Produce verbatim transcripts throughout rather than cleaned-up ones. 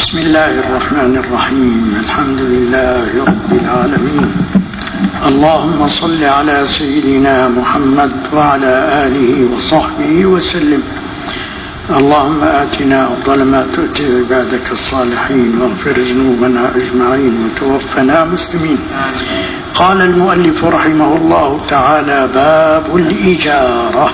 بسم الله الرحمن الرحيم. الحمد لله رب العالمين. اللهم صل على سيدنا محمد وعلى آله وصحبه وسلم. اللهم آتنا أفضل ما تؤتي عبادك الصالحين واغفر ذنوبنا أجمعين وتوفنا مسلمين. قال المؤلف رحمه الله تعالى: باب الإجارة.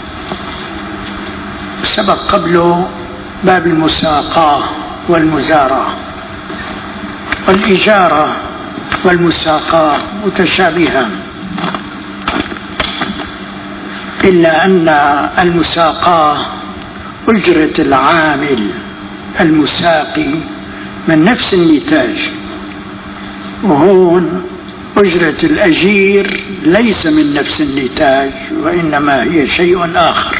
سبق قبله باب المساقاة والمزارعة، والإجارة والمساقاة متشابهان، إلا أن المساقاة أجرة العامل المساقي من نفس النتاج، وهون أجرة الأجير ليس من نفس النتاج وإنما هي شيء آخر.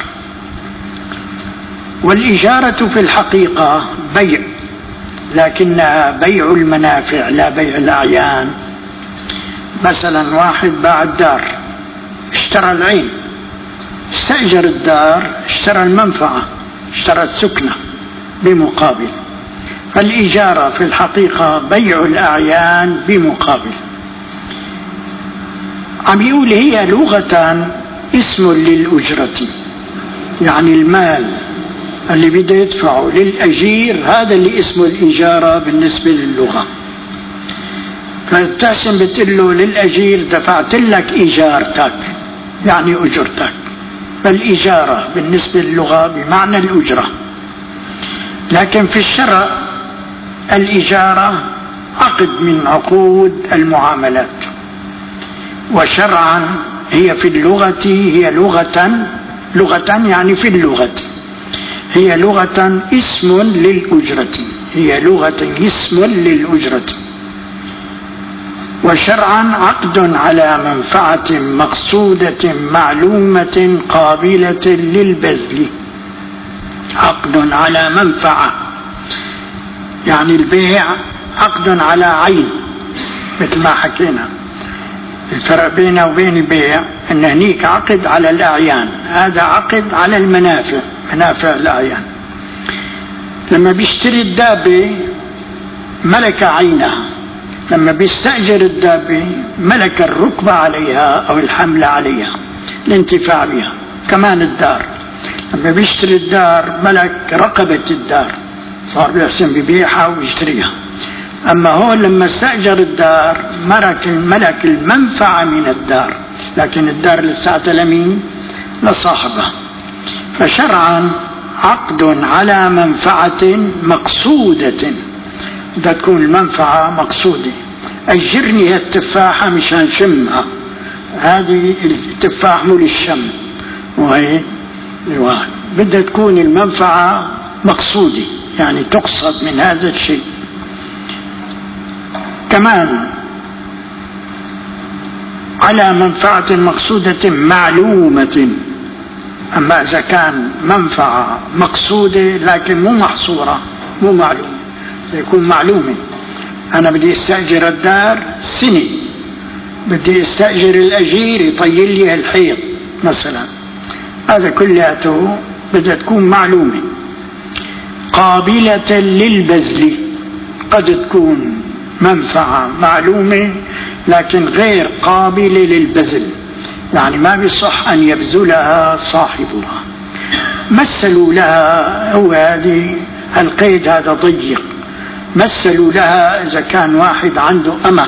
والإجارة في الحقيقة بيع، لكنها بيع المنافع لا بيع الأعيان. مثلا واحد باع الدار، اشترى العين، استأجر الدار، اشترى المنفعة، اشترى السكنة بمقابل. فالإجارة في الحقيقة بيع الأعيان بمقابل. عم يقول هي لغة اسم للأجرة، يعني المال اللي بده يدفعه للأجير هذا اللي اسمه الإجارة بالنسبة للغة. فبتحسن بتقول له للأجير دفعت لك إجارتك، يعني أجرتك. فالإجارة بالنسبة للغة بمعنى الأجرة، لكن في الشرع الإجارة عقد من عقود المعاملات، وشرعا هي في اللغة هي لغة لغة يعني في اللغة هي لغة اسم للأجرة، هي لغة اسم للأجرة. وشرعا عقد على منفعة مقصودة معلومة قابلة للبذل. عقد على منفعة يعني البيع عقد على عين، مثل ما حكينا. الفرق بينه وبين البيع ان هنيك عقد على الأعيان، هذا عقد على المنافع، منافع الأعيان. لما بيشتري الدابة ملك عينها، لما بيستأجر الدابة ملك الركبة عليها أو الحمل عليها الانتفاع بها. كمان الدار لما بيشتري الدار ملك رقبة الدار، صار بيحسن ببيعها ويشتريها. أما هو لما استأجر الدار ملك الملك المنفعة من الدار، لكن الدار لساتها لمين؟ لصاحبها. فشرعا عقد على منفعة مقصودة، بدها تكون المنفعة مقصودة. أجرني هالتفاحة مشان شمها، هذه التفاح مو للشم، وهي بدها تكون المنفعة مقصودة، يعني تقصد من هذا الشيء. كمان على منفعة مقصودة معلومة. أما إذا كان منفعة مقصودة لكن مو محصورة مو معلومة، يكون معلومة. أنا بدي استأجر الدار سنة، بدي استأجر الأجير يطيل لي الحيط مثلا، هذا كلياته بدها تكون معلومة قابلة للبذل. قد تكون منفعة معلومة لكن غير قابلة للبذل، يعني ما بيصح أن يبذلها صاحبها. مثلوا لها، هو هذه القيد هذا ضيق، مثلوا لها إذا كان واحد عنده أمة،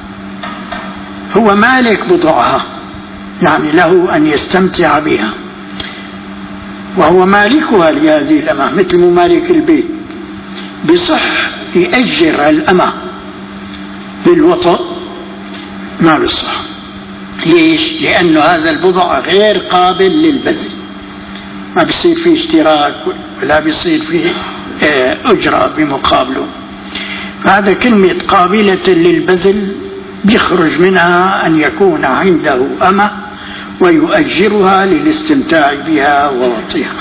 هو مالك بضعها، يعني له أن يستمتع بها وهو مالكها لهذه الأمة، مثل مالك البيت. بصح يأجر الأمة بالوطأ؟ ما بصح. ليش؟ لأنه هذا البضع غير قابل للبذل، ما بيصير فيه اشتراك ولا بيصير فيه أجرة بمقابله. فهذا كلمة قابلة للبذل بيخرج منها أن يكون عنده أمة ويؤجرها للاستمتاع بها ووطئها.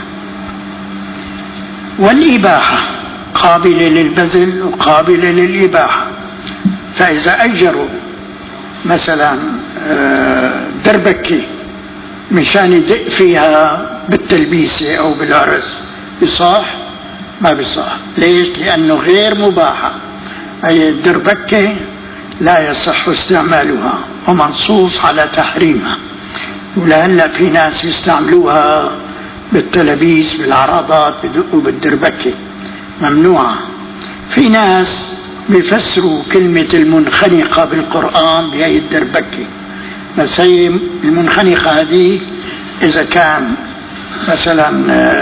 والإباحة قابلة للبذل وقابلة للإباحة. فإذا أجروا مثلا دربكة مشان يدق فيها بالتلبيسة أو بالعرس، يصح ما بيصح. ليش؟ لأنه غير مباحة، أي الدربكة لا يصح استعمالها ومنصوص على تحريمها. ولهلا في ناس يستعملوها بالتلبيس بالعرضات بدقوا بالدربكة، ممنوعة. في ناس بيفسروا كلمة المنخنقة بالقرآن بهي الدربكة، بس هي المنخنقة هذه إذا كان مثلا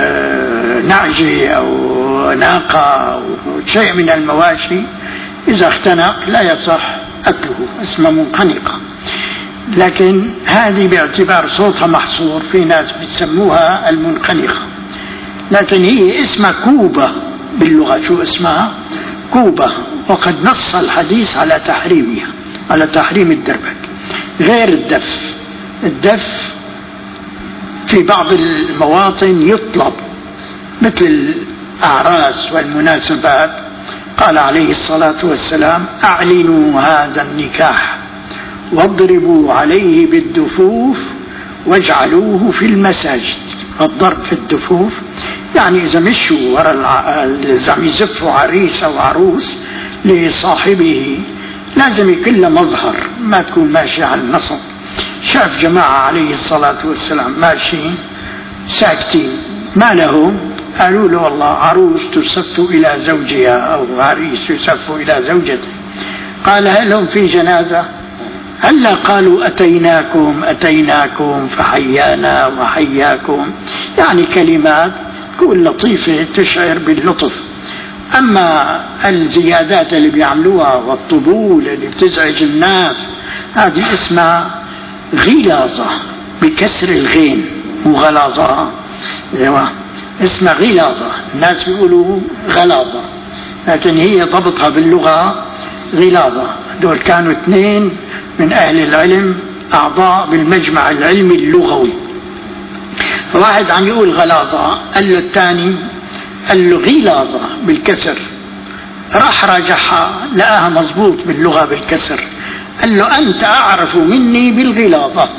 نعجة أو ناقة أو شيء من المواشي إذا اختنق لا يصح أكله، اسمه منخنقة. لكن هذه باعتبار صوتها محصور في ناس بتسموها المنخنقة، لكن هي اسمها كوبة باللغة. شو اسمها؟ كوبة. وقد نص الحديث على تحريمها، على تحريم الدربك. غير الدف، الدف في بعض المواطن يطلب مثل الأعراس والمناسبات. قال عليه الصلاة والسلام: أعلنوا هذا النكاح واضربوا عليه بالدفوف واجعلوه في المساجد. الضرب في الدفوف يعني إذا مشوا وراء إذا يزفوا عريس أو عروس لصاحبه لازم يكون له مظهر، ما تكون ماشي على النصب. شاف جماعة عليه الصلاة والسلام ماشي ساكتين، ما لهم؟ قالوا له: والله عروس تسف إلى زوجها أو عريس يسف إلى زوجته. قال: هل هم في جنازة؟ هلا قالوا: أتيناكم أتيناكم فحيانا وحياكم، يعني كلمات تكون لطيفة تشعر باللطف. أما الزيادات اللي بيعملوها والطبول اللي بتزعج الناس هذه اسمها غلاظة بكسر الغين، وغلاظة ايوه اسمها غلاظة. الناس بيقولوا غلاظة لكن هي ضبطها باللغة غلاظة. دول كانوا اثنين من أهل العلم أعضاء بالمجمع العلمي اللغوي، واحد عم يقول غلاظة قال له الثاني قال له غلاظة بالكسر، راح راجعها لقاها مضبوط باللغة بالكسر، قال له: أنت أعرف مني بالغلاظة.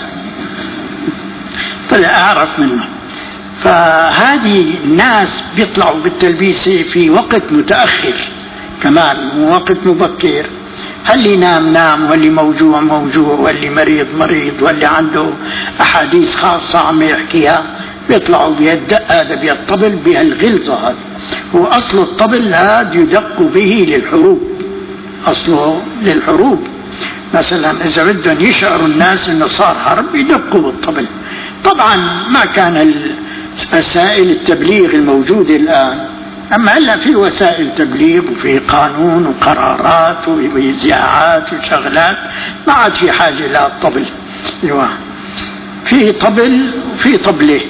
طلع أعرف منه. فهذه الناس بيطلعوا بالتلبيسة في وقت متأخر كمان، وقت مبكر. اللي نام نام، واللي موجوع موجوع، واللي مريض مريض، واللي عنده أحاديث خاصة عم يحكيها بيطلعوا بيدق هذا بيطبل بهالغلظة. هذا هو أصل الطبل، هذا يدق به للحروب، أصله للحروب. مثلا إذا بدهم يشعروا الناس إنه صار حرب يدقوا بالطبل. طبعا ما كان وسائل التبليغ الموجودة الآن، أما هلا في وسائل تبليغ وفي قانون وقرارات وإذاعات وشغلات، ما عاد في حاجة للطبل. ايوه في طبل وفي طبلة.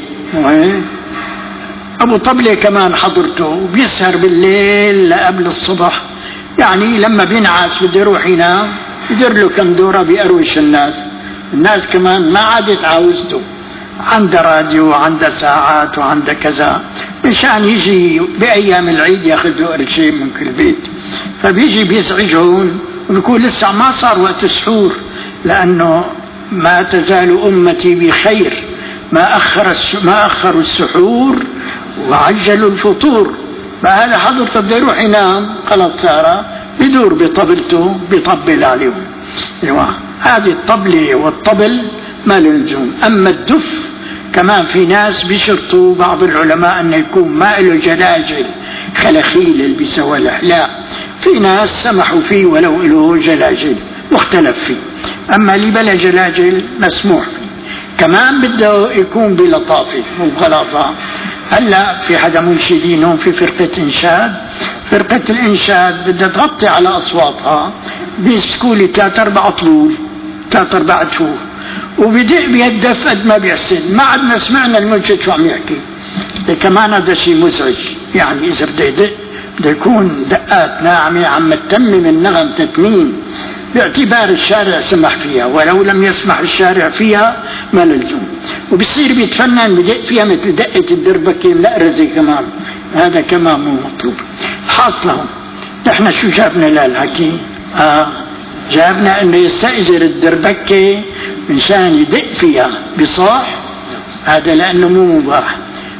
أبو طبلة كمان حضرته بيسهر بالليل قبل الصبح، يعني لما بينعس بده يروح ينام يدير له كم دورة بيقروش الناس. الناس كمان ما عادت عاوزته، عنده راديو وعنده ساعات وعنده كذا، مشان يجي بأيام العيد ياخذ له قرشين من كل بيت. فبيجي بيزعجون وبيقول لسه ما صار وقت السحور، لأنه ما تزال أمتي بخير ما أخر ما أخروا السحور وعجلوا الفطور. فهذا حضرته بده يروح ينام خلاص صار بدور بطبلته بيطبل عليهم. ايوه هذه الطبلة والطبل ما للزوم. أما الدف كمان في ناس بيشرطوا بعض العلماء أنه يكون ما له جلاجل خلخيل اللي بيسوى الأحلاء، في ناس سمحوا فيه ولو له جلاجل مختلف فيه. أما اللي بلا جلاجل مسموح فيه. كمان بده يكون بلطافة وغلاظة. هلا في حدا منشدينهم في فرقة إنشاد، فرقة الإنشاد بدها تغطي على أصواتها بيسكوا لي ثلاث أربع طلول ثلاث أربع شهور، وبدق بيدف قد ما بيحسن. ما عدنا سمعنا المنشد شو عم يحكي. كمان هذا شيء مزعج، يعني إذا بده يدق بده يكون دقات ناعمة عم تتمم النغم تتميم باعتبار الشارع سمح فيها، ولو لم يسمح الشارع فيها ما للزوم. وبصير بيتفنن بدق فيها مثل دقة الدربكة الأرزة كمان، هذا كمان مو مطلوب. حاصلهم نحن شو جابنا للحكي؟ آه جابنا انه يستأجر الدربكة منشان يدق فيها بصاح، هذا لأنه مو مباح.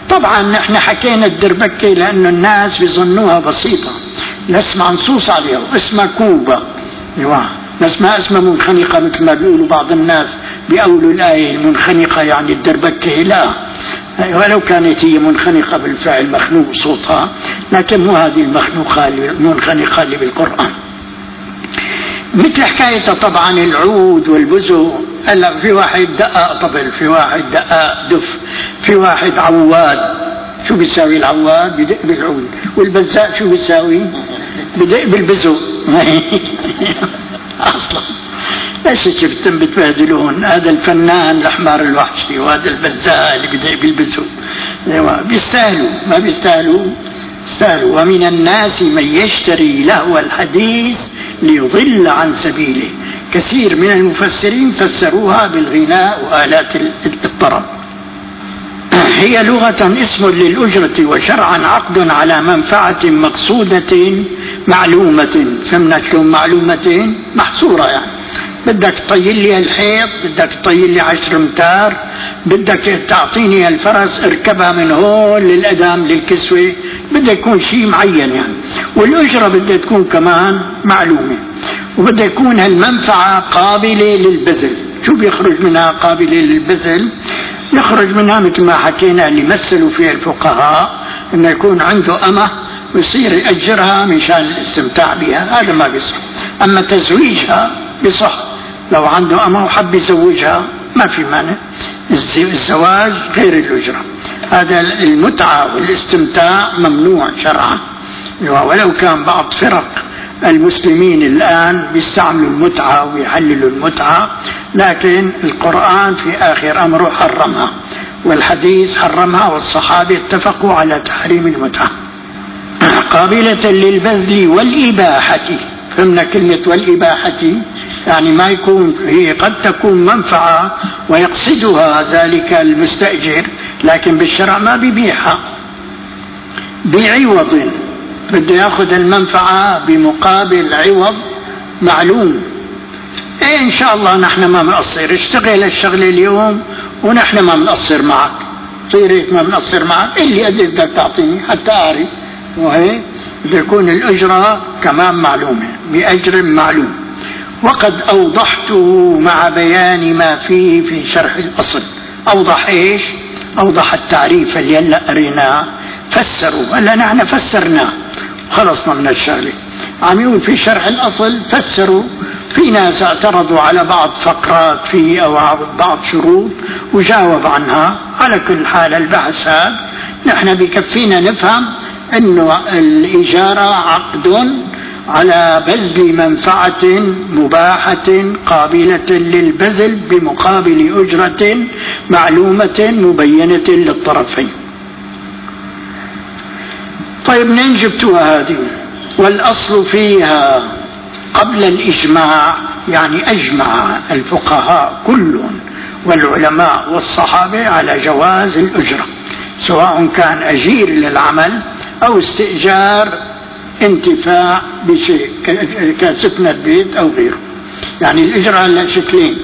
طبعا نحن حكينا الدربكة لأنه الناس بيظنوها بسيطة، نسمع نصوص عليها اسمها كوبا، بس ما اسمها منخنقة مثل ما بيقولوا بعض الناس بيقولوا الآية المنخنقة يعني الدربكة، لا، ولو كانت هي منخنقة بالفعل مخنوق صوتها، لكن مو هذه المخنوقة المنخنقة اللي بالقرآن. مثل حكاية طبعا العود والبزو، هلا في واحد دقق طبل، في واحد دقق دف، في واحد عواد. شو بيساوي العواد؟ بدق بالعود. والبزاء شو بيساوي؟ بدق بالبزو. اصلا ايش جبتم بتبهدلون؟ هذا الفنان الحمار الوحشي وهذا البزاء اللي بدق بالبزو، بيستاهلوا ما بيستاهلوا؟ يستاهلوا. ومن الناس من يشتري لهو الحديث ليضل عن سبيله. كثير من المفسرين فسروها بالغناء وآلات الطرب. هي لغة اسم للأجرة، وشرعا عقد على منفعة مقصودة معلومة. فهمنا شلون معلومة؟ محصورة، يعني بدك تطيل لي الحيط، بدك تطيل لي عشر امتار، بدك تعطيني الفرس اركبها من هون للأدام للكسوة، بدها يكون شيء معين يعني. والأجرة بدها تكون كمان معلومة، وبدها يكون هالمنفعة قابلة للبذل. شو بيخرج منها قابلة للبذل؟ يخرج منها مثل ما حكينا اللي مثلوا فيها الفقهاء، انه يكون عنده أمة ويصير يأجرها مشان الاستمتاع بها، هذا ما بيصح. اما تزويجها بصح، لو عنده أمة وحب يزوجها ما في مانع. الزواج غير الأجرة، هذا المتعة والاستمتاع ممنوع شرعا، ولو كان بعض فرق المسلمين الآن بيستعملوا المتعة ويحللوا المتعة، لكن القرآن في آخر أمره حرمها، والحديث حرمها، والصحابة اتفقوا على تحريم المتعة. قابلة للبذل والإباحة. فهمنا كلمة والإباحة؟ يعني ما يكون هي قد تكون منفعة ويقصدها ذلك المستأجر، لكن بالشرع ما بيبيعها بعوض، بده ياخذ المنفعة بمقابل عوض معلوم. ايه ان شاء الله نحن ما بنقصر، اشتغل الشغلة اليوم ونحن ما بنقصر معك، صير هيك ما بنقصر معك، اللي قد بدك تعطيني حتى اعرف. وهي بده يكون الأجرة كمان معلومة بأجر معلوم. وقد أوضحته مع بيان ما فيه في شرح الأصل. أوضح إيش؟ أوضح التعريف اللي هلا قريناه، فسروا، هلا نحن فسرناه خلصنا من الشغلة. عم يقول في شرح الأصل فسروا، في ناس اعترضوا على بعض فقرات فيه أو بعض شروط وجاوب عنها. على كل حال البحث هذا نحن بكفينا نفهم أنه الإجارة عقد على بذل منفعة مباحة قابلة للبذل بمقابل أجرة معلومة مبينة للطرفين. طيب منين جبتوها هذه؟ والأصل فيها قبل الإجماع، يعني أجمع الفقهاء كلهم والعلماء والصحابة على جواز الأجرة، سواء كان أجير للعمل أو استئجار انتفاع بشيء كسكن البيت أو غيره. يعني الإجرة على شكلين،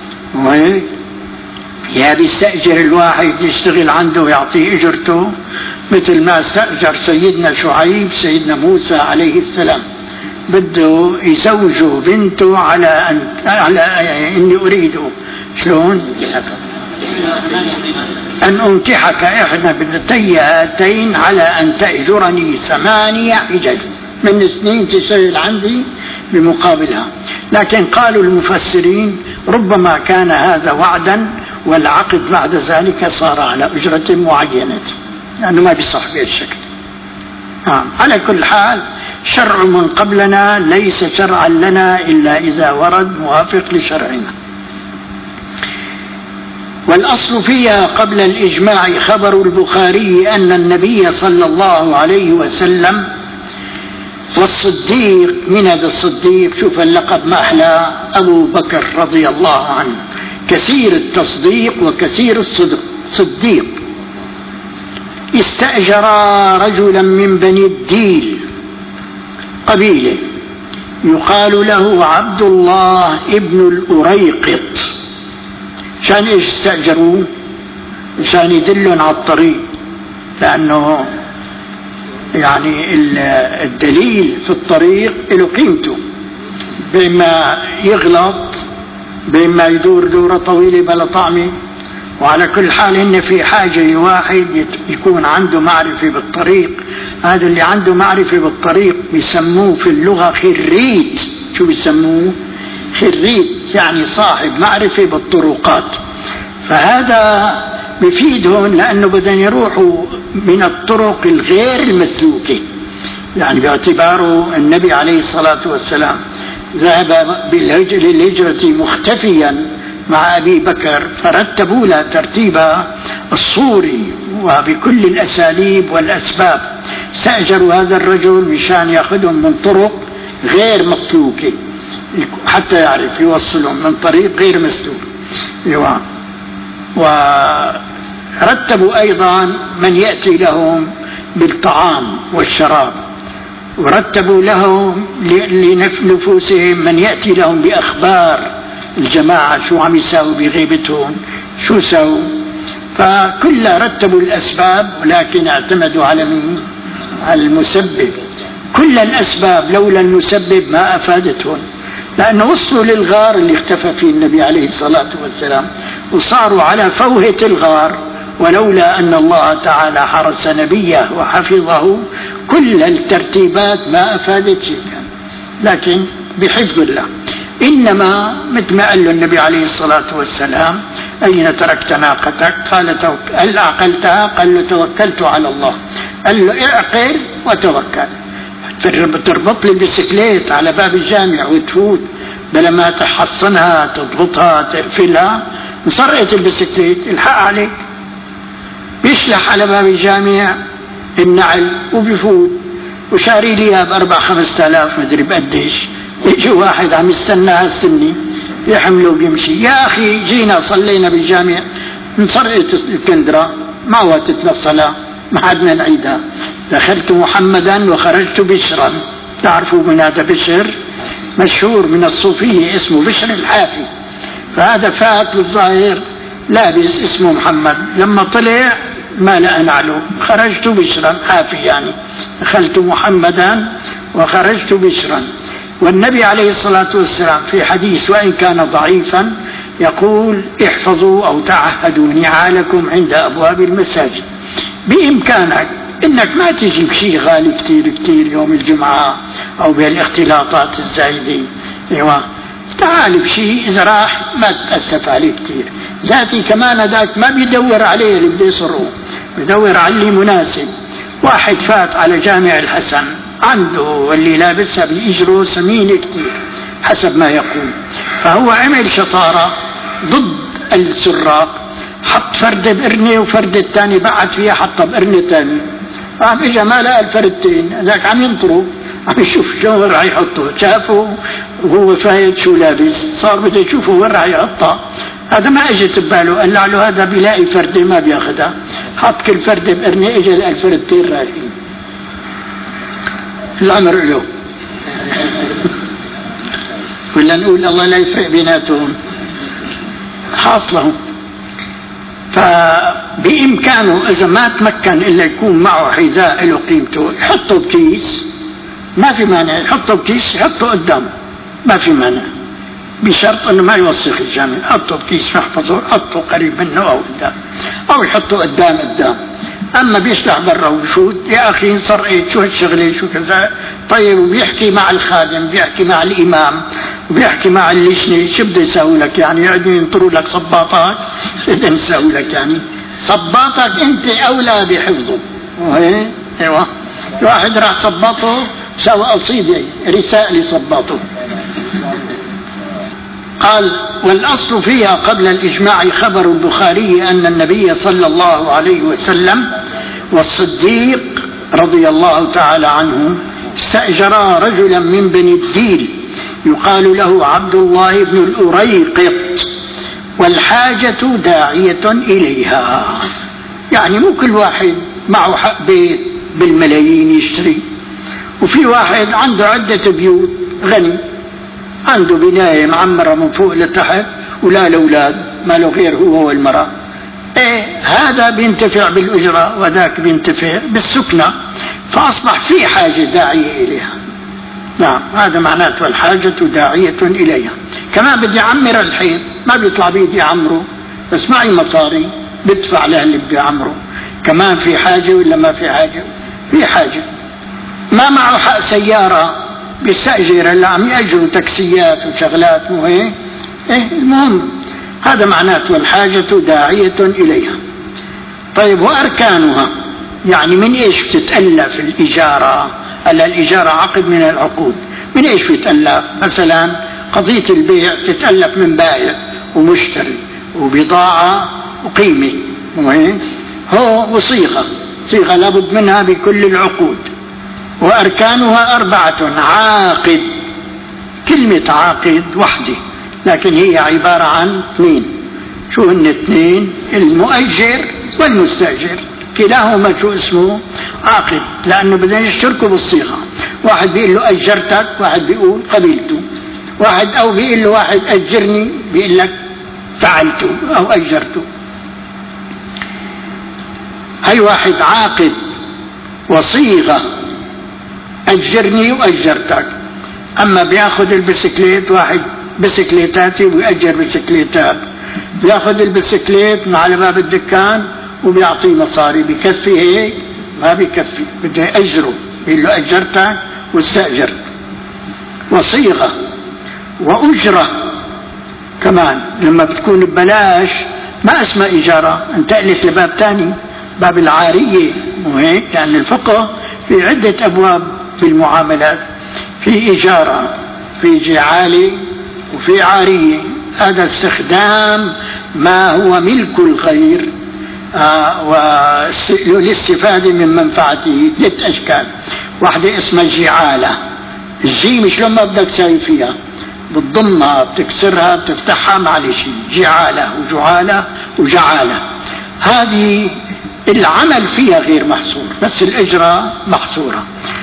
يا بيستأجر الواحد يشتغل عنده ويعطيه إجرته، مثل ما استأجر سيدنا شعيب سيدنا موسى عليه السلام، بده يزوجه بنته على أن على إني أريده شلون أن أنكحك إحدى ابنتي هاتين على أن تأجرني ثمانية حجج من سنين تشتغل عندي بمقابلها. لكن قالوا المفسرين ربما كان هذا وعدا، والعقد بعد ذلك صار على أجرة معينة، لأنه ما بيصح بهالشكل. آه. على كل حال شرع من قبلنا ليس شرعا لنا إلا إذا ورد موافق لشرعنا. والأصل فيها قبل الإجماع خبر البخاري أن النبي صلى الله عليه وسلم والصديق، من هذا الصديق؟ شوف اللقب ما أحلى، أبو بكر رضي الله عنه، كثير التصديق وكثير الصدق، صديق، استأجر رجلا من بني الديل قبيلة يقال له عبد الله ابن الأريقط. شان ايش استأجروه؟ شان يدلون على الطريق، لأنه يعني الدليل في الطريق له قيمته، بما يغلط بما يدور دورة طويلة بلا طعمه. وعلى كل حال إن في حاجة واحد يكون عنده معرفة بالطريق. هذا اللي عنده معرفة بالطريق بيسموه في اللغة خريج. شو بيسموه؟ خريج، يعني صاحب معرفة بالطرقات. فهذا بفيدهم لأنه بدهم يروحوا من الطرق الغير المسلوكة. يعني باعتباره النبي عليه الصلاة والسلام ذهب للهجرة مختفيا مع أبي بكر، فرتبوا له ترتيبها الصوري وبكل الأساليب والأسباب. استأجروا هذا الرجل مشان يأخذهم من طرق غير مسلوكة حتى يعرف يوصلهم من طريق غير مسلوك. ورتبوا أيضا من يأتي لهم بالطعام والشراب، ورتبوا لهم لنفسهم من يأتي لهم بأخبار الجماعة، شو عم يساووا بغيبتهم، شو سووا. فكل رتبوا الأسباب، ولكن اعتمدوا على من؟ على المسبب. كل الأسباب لولا المسبب ما أفادتهم، لأنه وصلوا للغار اللي اختفى فيه النبي عليه الصلاة والسلام وصاروا على فوهة الغار، ولولا أن الله تعالى حرس نبيه وحفظه كل الترتيبات ما أفادت شيئا، لكن بحفظ الله. إنما مثل ما قال له النبي عليه الصلاة والسلام: أين تركت ناقتك؟ قال: هل أعقلتها؟ قال له: توكلت على الله. قال له: اعقل وتوكل. تربط لي البسكليت على باب الجامع وتفوت بلا ما تحصنها تضبطها تقفلها، مسرقة البسكليت الحق عليك. بيشلح على باب الجامع النعل وبيفوت وشاري ليها بأربع خمس تلاف مدري بقديش. يجي واحد عم يستناها استني يحمله ويمشي. يا أخي جينا صلينا بالجامع انسرقت الكندرة ما واتتنا الصلاة ما عدنا نعيدها. دخلت محمدا وخرجت بشرا. تعرفوا من هذا بشر؟ مشهور من الصوفية اسمه بشر الحافي. فهذا فات بالظاهر لابس اسمه محمد، لما طلع ما لقى نعله. خرجت بشرا حافي، يعني دخلت محمدا وخرجت بشرا. والنبي عليه الصلاة والسلام في حديث وإن كان ضعيفا يقول: احفظوا أو تعهدوا نعالكم عند أبواب المساجد. بإمكانك إنك ما تجيب شيء غالي كتير كتير يوم الجمعة أو بالاختلاطات الزايدة. ايوه تعال بشيء إذا راح ما تتأسف عليه كتير. ذاتي كمان هذاك ما بيدور عليه اللي بده يصره، بيدور على اللي مناسب. واحد فات على جامع الحسن عنده اللي لابسها بإجره ثمينة كتير حسب ما يقول، فهو عمل شطارة ضد السراق، حط فردة بقرنة وفردة الثاني بعد فيها حطها بقرنة ثانية. فعم اجا ما لقى الفردتين، ذاك عم ينطروا عم يشوف شو وين راح يحطه. شافه وهو فايت شو لابس، صار بده يشوفه وين راح يحطها. هذا ما اجت بباله، قال له هذا بيلاقي فردة ما بياخذها، حط كل فردة بقرنة. اجا لقى الفردتين رايحين. الأمر له ولا نقول الله لا يفرق بيناتهم حاصلهم. فبإمكانه إذا ما تمكن إلا يكون معه حذاء له قيمته يحطه بكيس، ما في مانع يحطه بكيس، يحطه قدامه ما في مانع، بشرط أنه ما يوسخ الجامع. يحطه بكيس محفظه، يحطه قريب منه أو قدام، أو يحطه قدام قدام. أما بيشلح برا ويفوت، يا أخي انسرقت شو هالشغلة شو كذا. طيب وبيحكي مع الخادم، بيحكي مع الإمام، وبيحكي مع اللجنة. شو بده يساوي لك يعني؟ يقعدوا ينطروا لك صباطات؟ شو بده يساوي لك يعني؟ صباطك أنت أولى بحفظه. ايوه واحد راح صباطه سوى قصيدة رسالة صباطه. قال: والأصل فيها قبل الإجماع خبر البخاري أن النبي صلى الله عليه وسلم والصديق رضي الله تعالى عنه استأجرا رجلا من بني الديل يقال له عبد الله بن الأريقط، والحاجة داعية إليها. يعني مو كل واحد معه حق بيت بالملايين يشتري، وفي واحد عنده عدة بيوت غني، عنده بناية معمرة من فوق لتحت ولا الأولاد ما له غير هو والمرأة. إيه هذا بينتفع بالأجرة وذاك بينتفع بالسكنة، فأصبح في حاجة داعية إليها. نعم هذا معناته الحاجة داعية إليها. كمان بدي أعمر الحيط، ما بيطلع بيدي أعمره، بس معي مصاري بدفع له اللي بدي أعمره. كمان في حاجة ولا ما في حاجة؟ في حاجة. ما معه حق سيارة بيستأجر، اللي عم يأجروا تاكسيات وشغلات مو هيك؟ إيه المهم هذا معناته الحاجة داعية إليها. طيب وأركانها يعني من إيش بتتألف الإجارة؟ ألا الإجارة عقد من العقود، من إيش بتتألف؟ مثلا قضية البيع تتألف من بائع ومشتري وبضاعة وقيمة مو هيك؟ هو وصيغة، صيغة لابد منها بكل العقود. وأركانها أربعة. عاقد، كلمة عاقد وحدة لكن هي عبارة عن اثنين. شو هن اثنين؟ المؤجر والمستأجر، كلاهما شو اسمه؟ عاقد، لأنه بدنا يشتركوا بالصيغة. واحد بيقول له أجرتك، واحد بيقول قبلته، واحد أو بيقول له واحد أجرني بيقول لك فعلته أو أجرته. هاي واحد عاقد وصيغة، أجرني وأجرتك. أما بياخذ البسكليت، واحد بسكليتاتي ويأجر بسكليتات، بياخذ البسكليت من على باب الدكان وبيعطيه مصاري، بكفي هيك؟ ما بكفي، بده يأجره، يقول له أجرتك واستأجرت. وصيغة وأجرة كمان لما بتكون ببلاش ما اسمها إجارة، انتقلت لباب تاني، باب العارية مو هيك؟ لأن يعني الفقه في عدة أبواب في المعاملات، في إجارة، في جعالة، وفي عارية. هذا استخدام ما هو ملك الغير آه والاستفادة من منفعته. ثلاث أشكال. واحدة اسمها جعالة، الجي مش لما بدك تساوي فيها، بتضمها بتكسرها بتفتحها معلش، جعالة وجعالة وجعالة. هذه العمل فيها غير محصور، بس الإجرة محصورة.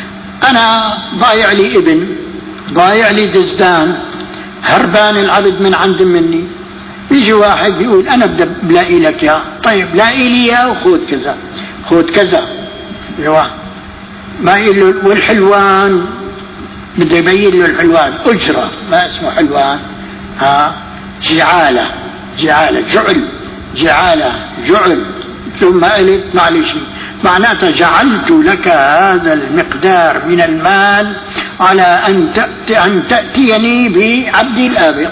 أنا ضايع لي ابن، ضايع لي دزدان، هربان العبد من عند مني، يجي واحد بيقول أنا بدي بلاقي لك يا، طيب لاقي لي يا وخذ كذا خذ كذا. ايوه ما يقول له والحلوان بده يبين له الحلوان أجرة، ما اسمه حلوان. ها جعالة، جعالة جعل، جعالة جعل. ثم قلت معلش معناتها جعلت لك هذا المقدار من المال على أن تأتي أن تأتيني بعبدي الآبق.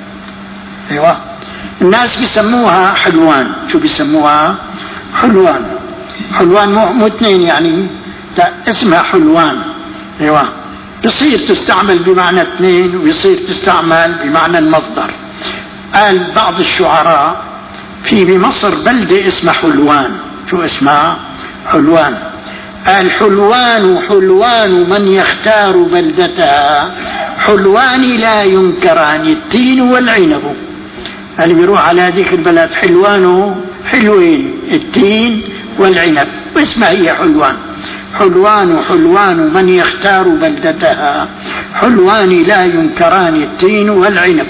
ايوه الناس بيسموها حلوان. شو بيسموها؟ حلوان. حلوان مو اثنين يعني، لا اسمها حلوان. ايوه بصير تستعمل بمعنى اثنين ويصير تستعمل بمعنى المصدر. قال بعض الشعراء في بمصر بلدة اسمها حلوان. شو اسمها؟ حلوان. قال حلوان حلوان من يختار بلدتها، حلوان لا ينكران التين والعنب. اللي بيروح على هذيك البلد حلوانه حلوين، التين والعنب، واسمها هي حلوان. حلوان حلوان من يختار بلدتها، حلوان لا ينكران التين والعنب.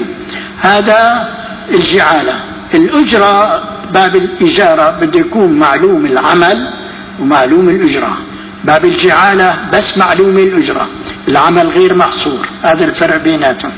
هذا الجعالة. الأجرة باب الإجارة بده يكون معلوم العمل ومعلوم الأجرة. باب الجعالة بس معلوم الأجرة، العمل غير محصور. هذا الفرق بيناتهم.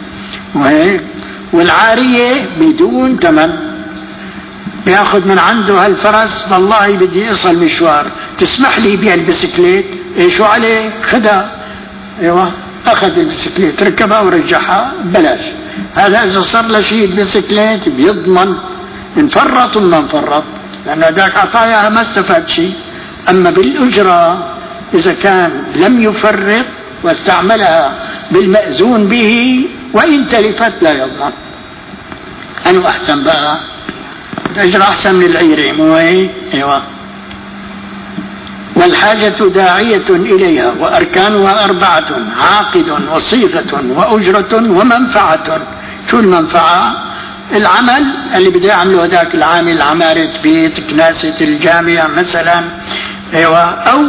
والعارية بدون ثمن، بياخذ من عنده هالفرس، والله بدي اصل مشوار، تسمح لي بيع البسكليت؟ ايه شو عليه؟ خدها. ايوه اخذ البسكليت ركبها ورجعها ببلاش. هذا اذا صار له شيء البسكليت بيضمن انفرط وما انفرط، لانه ذاك عطاياها ما استفاد شيء. اما بالاجره اذا كان لم يفرط واستعملها بالمأذون به وإن تلفت لا يضمن. أنه أحسن بقى؟ الأجر أحسن من العيرة مو هيك؟ أيوة. والحاجة داعية إليها. وأركانها أربعة: عاقد وصيغة وأجرة ومنفعة. شو المنفعة؟ العمل اللي بده يعمله هذاك العامل، عمارة بيت، كناسة الجامع مثلا، أيوة، أو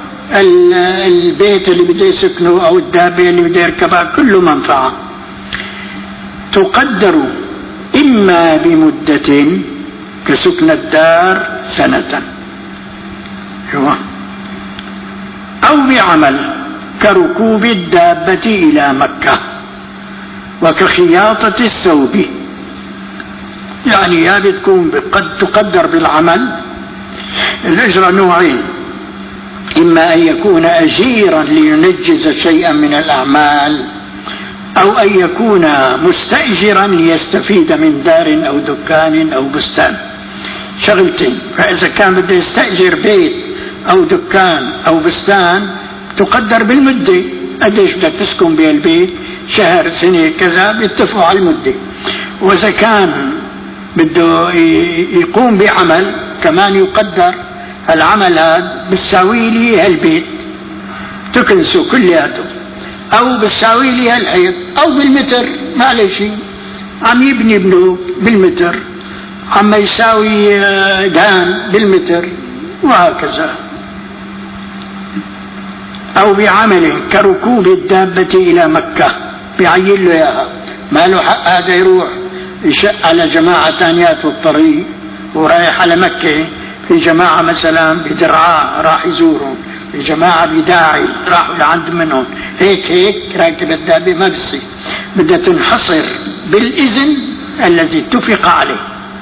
البيت اللي بده يسكنه أو الدابة اللي بده يركبها، كله منفعة. تقدر إما بمدة كسكن الدار سنة. أو بعمل كركوب الدابة إلى مكة وكخياطة الثوب. يعني يا بتكون قد تقدر بالعمل. الأجرة نوعين: إما أن يكون أجيرا لينجز شيئا من الأعمال، أو أن يكون مستأجرا ليستفيد من دار أو دكان أو بستان. شغلتين. فإذا كان بده يستأجر بيت أو دكان أو بستان تقدر بالمدة، قديش بدك تسكن بها البيت، شهر سنة كذا، بيتفقوا على المدة. وإذا كان بده يقوم بعمل كمان يقدر العمل هذا بتساوي لي هالبيت تكنسوا كلياته، أو بتساوي لي هالحيط، أو بالمتر معلش عم يبني بنوك بالمتر، عم يساوي دهان بالمتر، وهكذا. أو بعمل كركوب الدابة إلى مكة، بيعين له إياها، ما له حق هذا يروح يشق على جماعة ثانيات والطريق ورايح على مكة. في جماعة مثلا بدرعاء راح يزورهم، في جماعة بداعي راحوا لعند منهم، هيك هيك راكب الدابة ما بصير، بدها تنحصر بالإذن الذي اتفق عليه.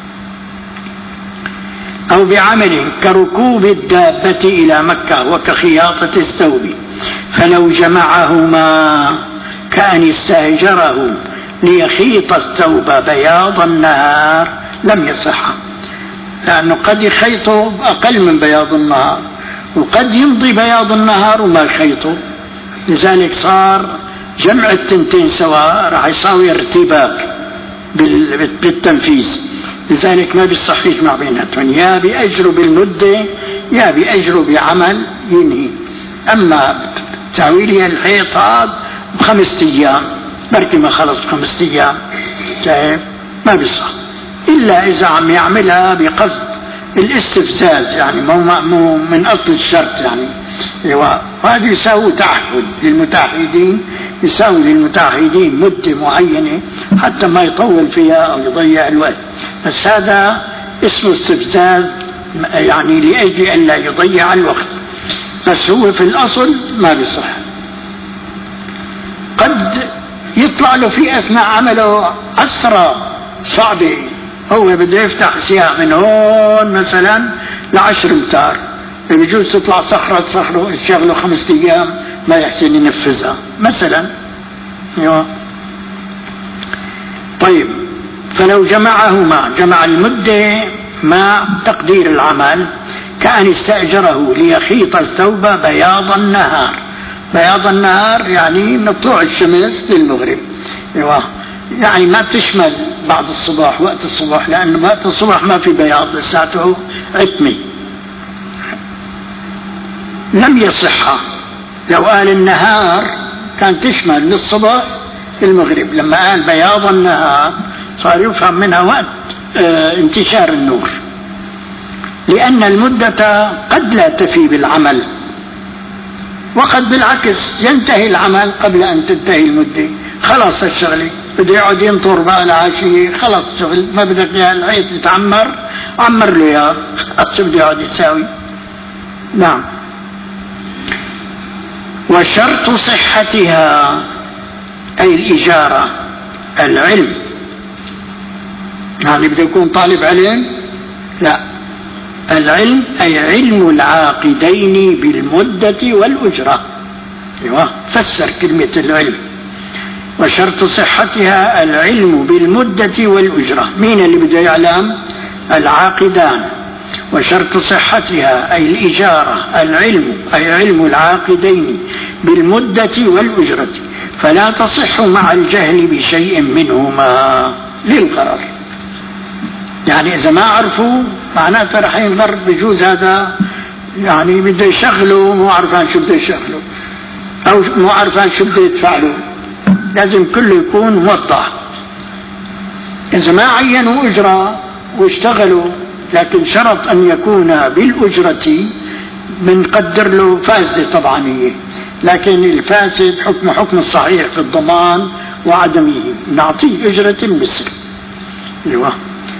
أو بعمل كركوب الدابة إلى مكة وكخياطة الثوب، فلو جمعهما كأن استأجره ليخيط الثوب بياض النهار لم يصح، لأنه قد يخيطه أقل من بياض النهار، وقد يمضي بياض النهار وما يخيطه. لذلك صار جمع التنتين سواء راح يساوي ارتباك بالتنفيذ. لذلك ما بيصح يجمع بيناتهم، يا بأجره بالمدة يا بأجره بعمل ينهي. أما تاويلي الحيط هذا بخمسة أيام بركي ما خلص بخمسة أيام، شايف ما بيصح، إلا إذا عم يعملها بقصد الاستفزاز، يعني مو من أصل الشرط. يعني وهذا يساوي تعهد للمتعهدين، يساوي للمتعهدين مدة معينة حتى ما يطول فيها أو يضيع الوقت، بس هذا اسمه استفزاز، يعني لأجل أن لا يضيع الوقت، بس هو في الأصل ما بيصح. قد يطلع له في أثناء عمله عسرة صعبة، هو بده يفتح سياق من هون مثلا لعشر امتار، بيجوز تطلع صخرة صخرة تشغله خمسة أيام ما يحسن ينفذها مثلا. طيب، فلو جمعهما جمع المدة مع تقدير العمل كأن استأجره ليخيط الثوب بياض النهار. بياض النهار يعني من طلوع الشمس للمغرب، يعني ما تشمل بعد الصباح وقت الصباح، لأن وقت الصباح ما في بياض لساته عتمة. لم يصح لو قال النهار كان تشمل للصباح المغرب، لما قال بياض النهار صار يفهم منها وقت اه انتشار النور، لأن المدة قد لا تفي بالعمل، وقد بالعكس ينتهي العمل قبل أن تنتهي المدة. خلاص الشغل بده يقعد ينطر بقى العاشية، خلاص الشغل ما بدك يا الحيط يتعمر عمر له يا شو بده يقعد يساوي. نعم. وشرط صحتها أي الإجارة العلم، يعني بده يكون طالب علم؟ لا، العلم أي علم العاقدين بالمدة والأجرة. ايوه فسر كلمة العلم. وشرط صحتها العلم بالمدة والأجرة، مين اللي بده يعلم؟ العاقدان. وشرط صحتها أي الإجارة العلم أي علم العاقدين بالمدة والأجرة، فلا تصح مع الجهل بشيء منهما للغرر. يعني إذا ما عرفوا معناته رح ينضر، بجوز هذا يعني بده يشغله مو عرفان شو بده يشغله، أو مو عرفان شو بده يدفع له، لازم كله يكون موضح. إذا ما عينوا أجرة واشتغلوا، لكن شرط أن يكون بالأجرة بنقدر له فاسدة طبعا هي، لكن الفاسد حكم حكم الصحيح في الضمان وعدمه، نعطيه أجرة مثل. ايوه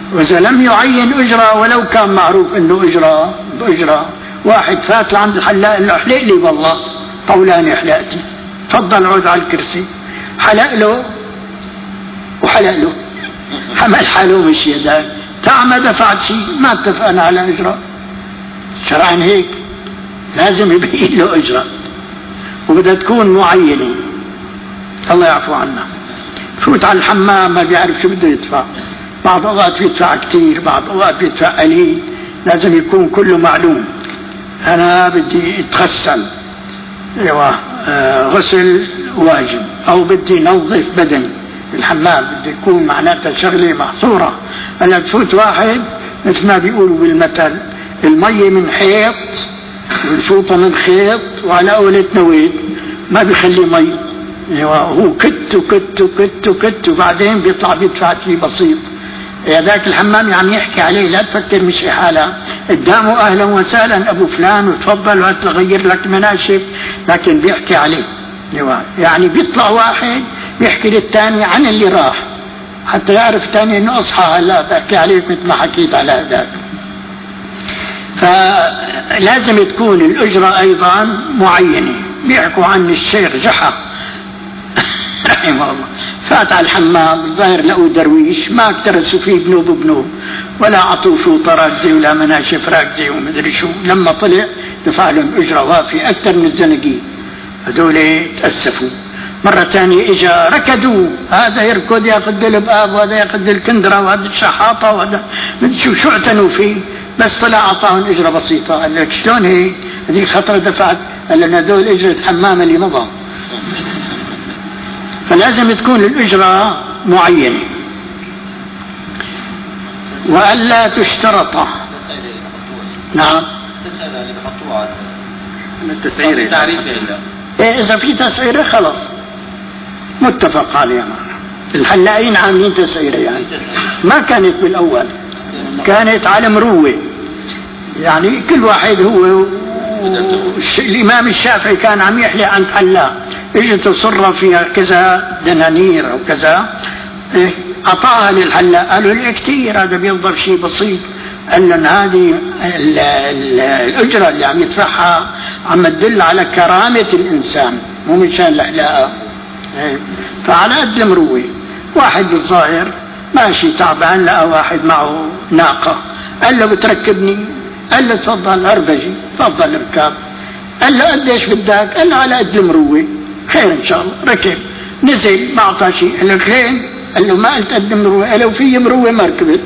وإذا لم يعين أجرة ولو كان معروف أنه أجرة بأجرة، واحد فات لعند الحلاق قال له احلق لي والله طولاني حلقتي، تفضل عود على الكرسي، حلق له وحلق له، حمل حاله مش يداك، تعال ما دفعت شيء، ما اتفقنا على أجرة شرعا هيك، لازم يبين له أجرة وبدها تكون معينة. الله يعفو عنا. فوت على الحمام ما بيعرف شو بده يدفع، بعض أوقات بيدفع كتير، بعض أوقات بيدفع قليل، لازم يكون كله معلوم. أنا بدي أتغسل، ايوه آه غسل واجب، أو بدي نظف بدني الحمام، بدي يكون معناتها شغلة محصورة. أنا تفوت واحد مثل ما بيقولوا بالمثل المية من حيط والفوطة من خيط وعلى قولة نويت، ما بيخلي مي، ايوه هو كت وكت وكت وكت وبعدين بيطلع بيدفع شيء بسيط. هذاك الحمام عم يحكي عليه، لا تفكر مش حالة قدامه اهلا وسهلا ابو فلان وتفضل وهات لغير لك مناشف، لكن بيحكي عليه، ايوه يعني بيطلع واحد بيحكي للثاني عن اللي راح حتى يعرف الثاني انه اصحى هلا بحكي عليك مثل ما حكيت على هذاك. فلازم تكون الاجرة ايضا معينة. بيحكوا عن الشيخ جحا رحمه الله، فات على الحمام الظاهر لقوا درويش ما اكترسوا فيه بنوب بنوب ولا عطوا فوطة راكزة ولا مناشف راكزة ومدري شو، لما طلع دفع لهم اجرة وافية اكثر من الزنقين، هذول تأسفوا. مرة ثانية اجا ركضوا، هذا يركض ياخذ الباب وهذا ياخذ الكندرة وهذا الشحاطة وهذا مدري شو شو اعتنوا فيه، بس طلع اعطاهم اجرة بسيطة. قال لك شلون هيك؟ هذيك خطرة دفعت، قال لنا هذول اجرة حمام اللي مضى. فلازم تكون الأجرة معينة وألا تشترط. نعم التسعيرة، إذا في تسعيرة خلاص متفق عليها معنا. الحلاقين عاملين تسعيرة يعني، ما كانت بالأول، كانت على مروة، يعني كل واحد هو. الإمام الشافعي كان عم يحلق عند حلاق، اجت وصرف فيها كذا دنانير أو كذا، إيه أعطاها للحلاق، قالوا لي كتير هذا بيضرب شيء بسيط. قال لهم هذه الأجرة اللي عم يدفعها عم تدل على كرامة الإنسان مو مشان الحلاقة. إيه فعلى قد المروة. واحد بالظاهر ماشي تعبان لقى واحد معه ناقة، قال له بتركبني؟ قال له تفضل أربجي، تفضل اركب. قال له قديش بدك؟ قال له على قد المروة. خير إن شاء الله. ركب نزل ما أعطى شيء. قال له خير؟ قال له ما قلت قد المروة. قال له في مروة ما ركبت.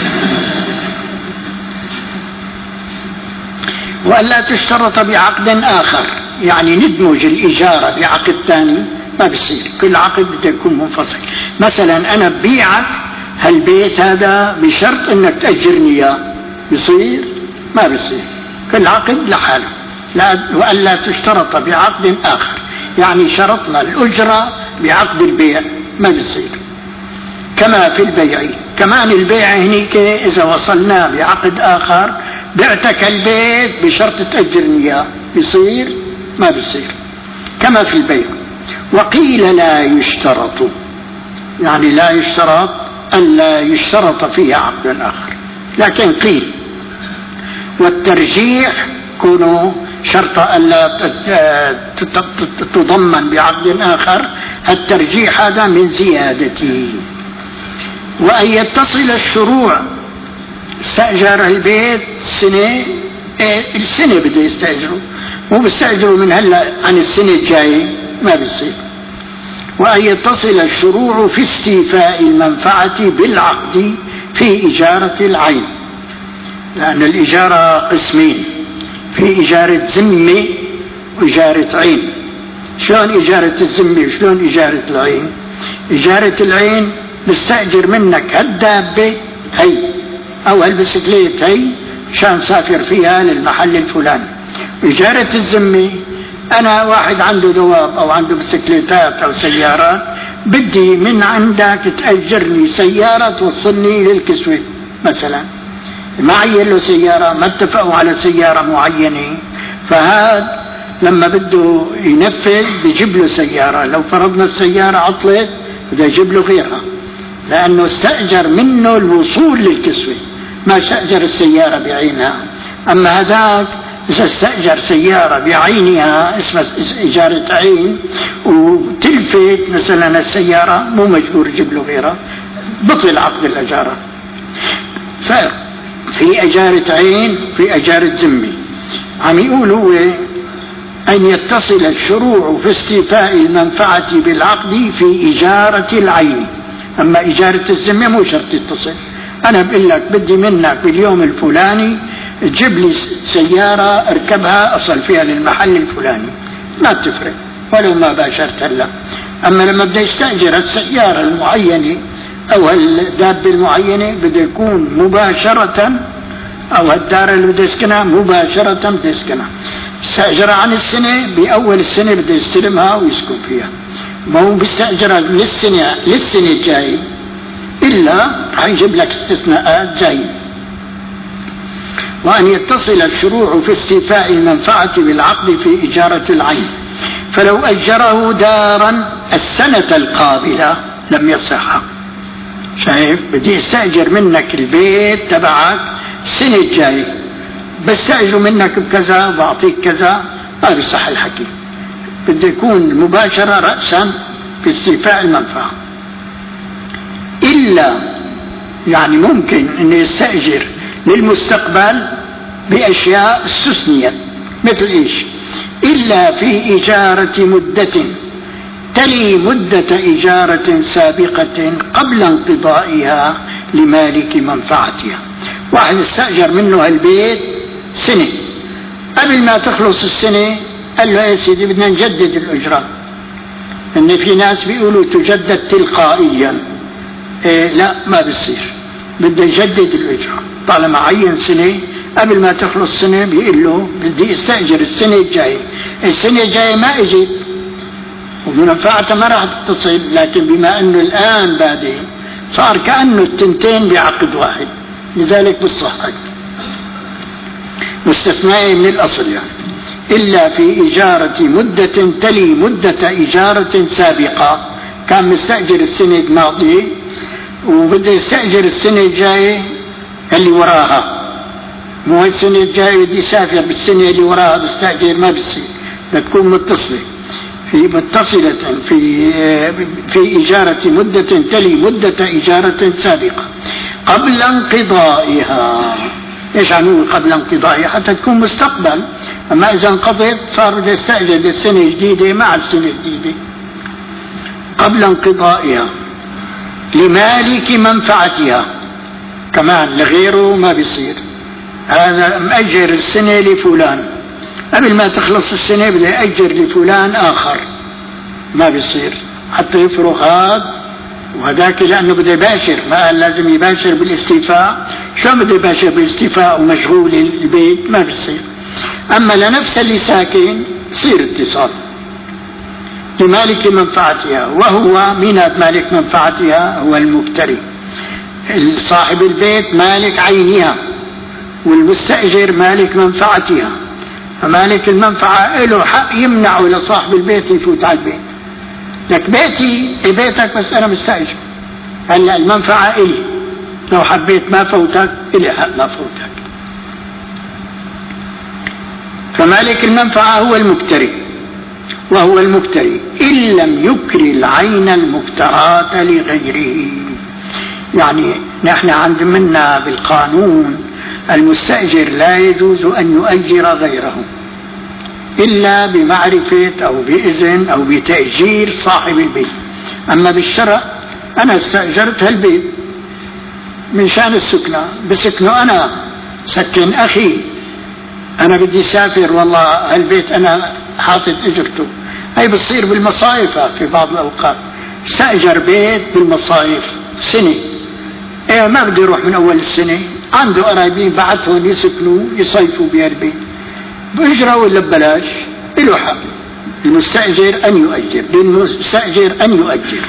وألا تشترط بعقد آخر، يعني ندمج الإجارة بعقد ثاني ما بيصير، كل عقد بده يكون منفصل. مثلا أنا ببيعك هالبيت هذا بشرط إنك تأجرني إياه، بيصير؟ ما بيصير، كل عقد لحاله. لا وألا تشترط بعقد آخر، يعني شرطنا الأجرة بعقد البيع ما بيصير. كما في البيع، كمان البيع هنيك إذا وصلنا بعقد آخر بعتك البيت بشرط تأجرني إياه، بيصير؟ ما بيصير. كما في البيع. وقيل لا يشترط، يعني لا يشترط ألا يشترط فيه عقد آخر، لكن قيل. والترجيح كونه شرط ألا تضمن بعقد آخر، الترجيح هذا من زيادته. وأن يتصل الشروع، استأجر البيت سنة، السنة بده يستأجره، مو بيستأجره من هلا عن السنة الجاية، ما بيصير. وأن يتصل الشروع في استيفاء المنفعة بالعقد في إجارة العين، لأن الإجارة قسمين، في إجارة ذمة وإجارة عين. شلون إجارة الذمة وشلون إجارة العين؟ إجارة العين بستأجر منك هالدابة هي أو هالبسكليت هي شان سافر فيها للمحل الفلاني. إجارة الذمة أنا واحد عنده دواب أو عنده بسكليتات أو سيارات، بدي من عندك تأجرني سيارة توصلني للكسوة مثلا، معي له سيارة، ما اتفقوا على سيارة معينة، فهذا لما بده ينفذ بيجيب له سيارة. لو فرضنا السيارة عطلت بده يجيب له غيرها، لأنه استأجر منه الوصول للكسوة، ما استأجر السيارة بعينها. أما هذاك إذا استأجر سيارة بعينها اسمها إجارة عين وتلفت مثلا السيارة مو مجبور يجيب له غيرها، بطل عقد الأجارة. ففي أجارة عين في أجارة ذمة. عم يقولوا أن يتصل الشروع في استيفاء المنفعة بالعقد في إجارة العين. أما إجارة الذمة مو شرط يتصل. أنا بقول لك بدي منك باليوم الفلاني تجيب لي سيارة اركبها أصل فيها للمحل الفلاني، ما تفرق ولو ما باشرت هلا. أما لما بدي استأجر السيارة المعينة أو الدابة المعينة بده يكون مباشرة، أو الدار اللي بده يسكنها مباشرة بده يسكنها. استأجرها عن السنة، بأول السنة بده يستلمها ويسكن فيها، ما هو بيستأجرها للسنة للسنة الجاي، إلا حيجيب لك استثناءات جاي. وأن يتصل الشروع في استيفاء المنفعة بالعقد في إجارة العين، فلو أجره دارا السنة القابلة لم يصح. شايف؟ بدي استأجر منك البيت تبعك السنة الجاية، بستأجر منك بكذا وبعطيك كذا، ما بيصح الحكي. بده يكون مباشرة رأسا في استيفاء المنفعة. إلا يعني ممكن أن يستأجر للمستقبل بأشياء استثنيت، مثل إيش؟ إلا في إجارة مدة تلي مدة إجارة سابقة قبل انقضائها لمالك منفعتها. واحد استأجر منه البيت سنة، قبل ما تخلص السنة قال له يا سيدي بدنا نجدد الأجرة. إن في ناس بيقولوا تجدد تلقائيا، إيه لا ما بيصير، بده يجدد الأجرة طالما عين سنة. قبل ما تخلص سنة بيقول له بدي استأجر السنة الجاية، السنة الجاية ما اجت ومنفعتها ما راح تتصل، لكن بما انه الآن بادئ صار كأنه التنتين بعقد واحد، لذلك بالصحة مستثناء من الأصل يعني. إلا في إجارة مدة تلي مدة إجارة سابقة، كان مستأجر السنة الماضية وبده يستأجر السنة الجاية اللي وراها، مو السنة الجاية بدي يسافر بالسنة اللي وراها بستأجر، ما بصير، بدها تكون متصلة في متصلة في في إجارة مدة تلي مدة إجارة سابقة قبل انقضائها. ايش عنه قبل انقضائها؟ حتى تكون مستقبل. اما اذا انقضت صار بده يستأجر للسنة الجديدة مع السنة الجديدة قبل انقضائها لمالك منفعتها. كمان لغيره ما بيصير. هذا مأجر السنة لفلان، قبل ما تخلص السنة بده يأجر لفلان آخر، ما بيصير حتى يفرغ هذا وهذاك، لأنه بده يباشر، ما لازم يباشر بالاستيفاء. شو بده يباشر بالاستيفاء ومشغول البيت؟ ما بيصير. أما لنفس اللي ساكن يصير اتصال لمالك منفعتها. وهو من مالك منفعتها؟ هو المبتري. صاحب البيت مالك عينها، والمستأجر مالك منفعتها. فمالك المنفعة له حق يمنعه لصاحب البيت يفوت على البيت. لك بيتي بيتك بس أنا مستأجر، هلا المنفعة إلي، لو حبيت ما فوتك إلي حق ما فوتك. فمالك المنفعة هو المبتري، وهو المبتري إن لم يكري العين المبترات لغيره. يعني نحن عند منا بالقانون المستأجر لا يجوز أن يؤجر غيره إلا بمعرفة أو بإذن أو بتأجير صاحب البيت. أما بالشرع أنا استأجرت هالبيت من شان السكنة، بسكنه أنا، سكن أخي، أنا بدي سافر والله هالبيت أنا حاطط أجرته. هاي بتصير بالمصايف في بعض الأوقات، استأجر بيت بالمصايف سنة، إيه ما بدي أروح من أول السنة، عنده قرايبين بعتهم يسكنوا يصيفوا بهالبيت بأجرة ولا ببلاش، له حق المستأجر أن يؤجر، للمستأجر أن يؤجر.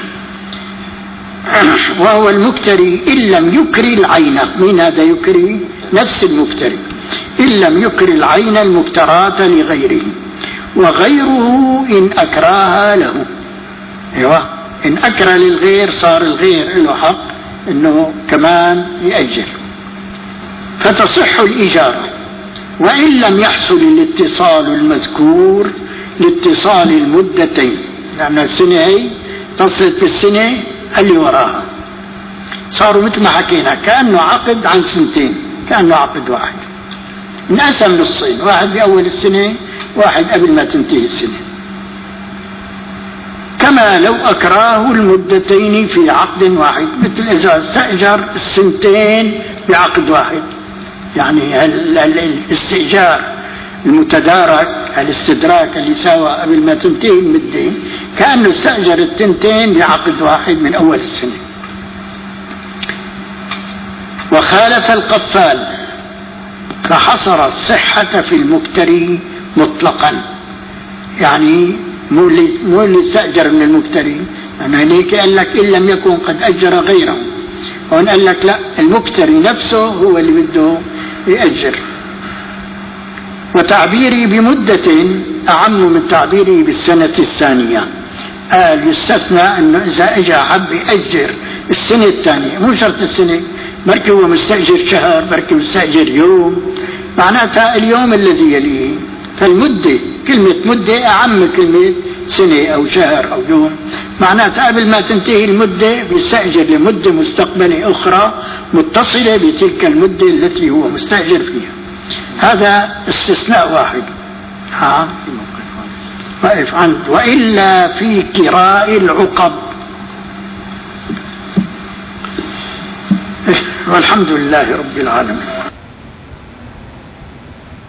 وهو المبتري إن لم يكري العين. من هذا يكري؟ نفس المبتري. إن لم يكري العين المبترات لغيره، وغيره إن أكراها له. أيوة، إن أكرى للغير صار الغير له حق أنه كمان يأجل، فتصح الإجارة وإن لم يحصل الاتصال المذكور لاتصال المدتين، لأن يعني السنة هي تصلت بالسنة اللي وراها، صاروا مثل ما حكينا كأنه عقد عن سنتين، كأنه عقد واحد انقسم نصين، واحد بأول السنة واحد قبل ما تنتهي السنة. كما لو أكراه المدتين في عقد واحد، مثل إذا استأجر السنتين بعقد واحد، يعني الاستئجار المتدارك الاستدراك اللي سوى قبل ما تنتهي المدة كأنه استأجر التنتين بعقد واحد من أول السنة. وخالف القفال فحصر الصحة في المكتري مطلقا، يعني مو اللي مو اللي استأجر من المكتري، أنا هيك قال لك إن لم يكن قد أجر غيره، هون قال لك لا، المكتري نفسه هو اللي بده يأجر. وتعبيري بمدة أعم من تعبيري بالسنة الثانية، قال يستثنى أنه إذا إجا حب يأجر السنة الثانية، مو شرط السنة، بركي هو مستأجر شهر، بركي مستأجر يوم، معناتها اليوم الذي يليه. فالمدة كلمة مدة أعم كلمة سنة أو شهر أو يوم، معناتها قبل ما تنتهي المدة بيستأجر لمدة مستقبلة أخرى متصلة بتلك المدة التي هو مستأجر فيها. هذا استثناء واحد. ها واقف عند وإلا في كراء العقب. والحمد لله رب العالمين.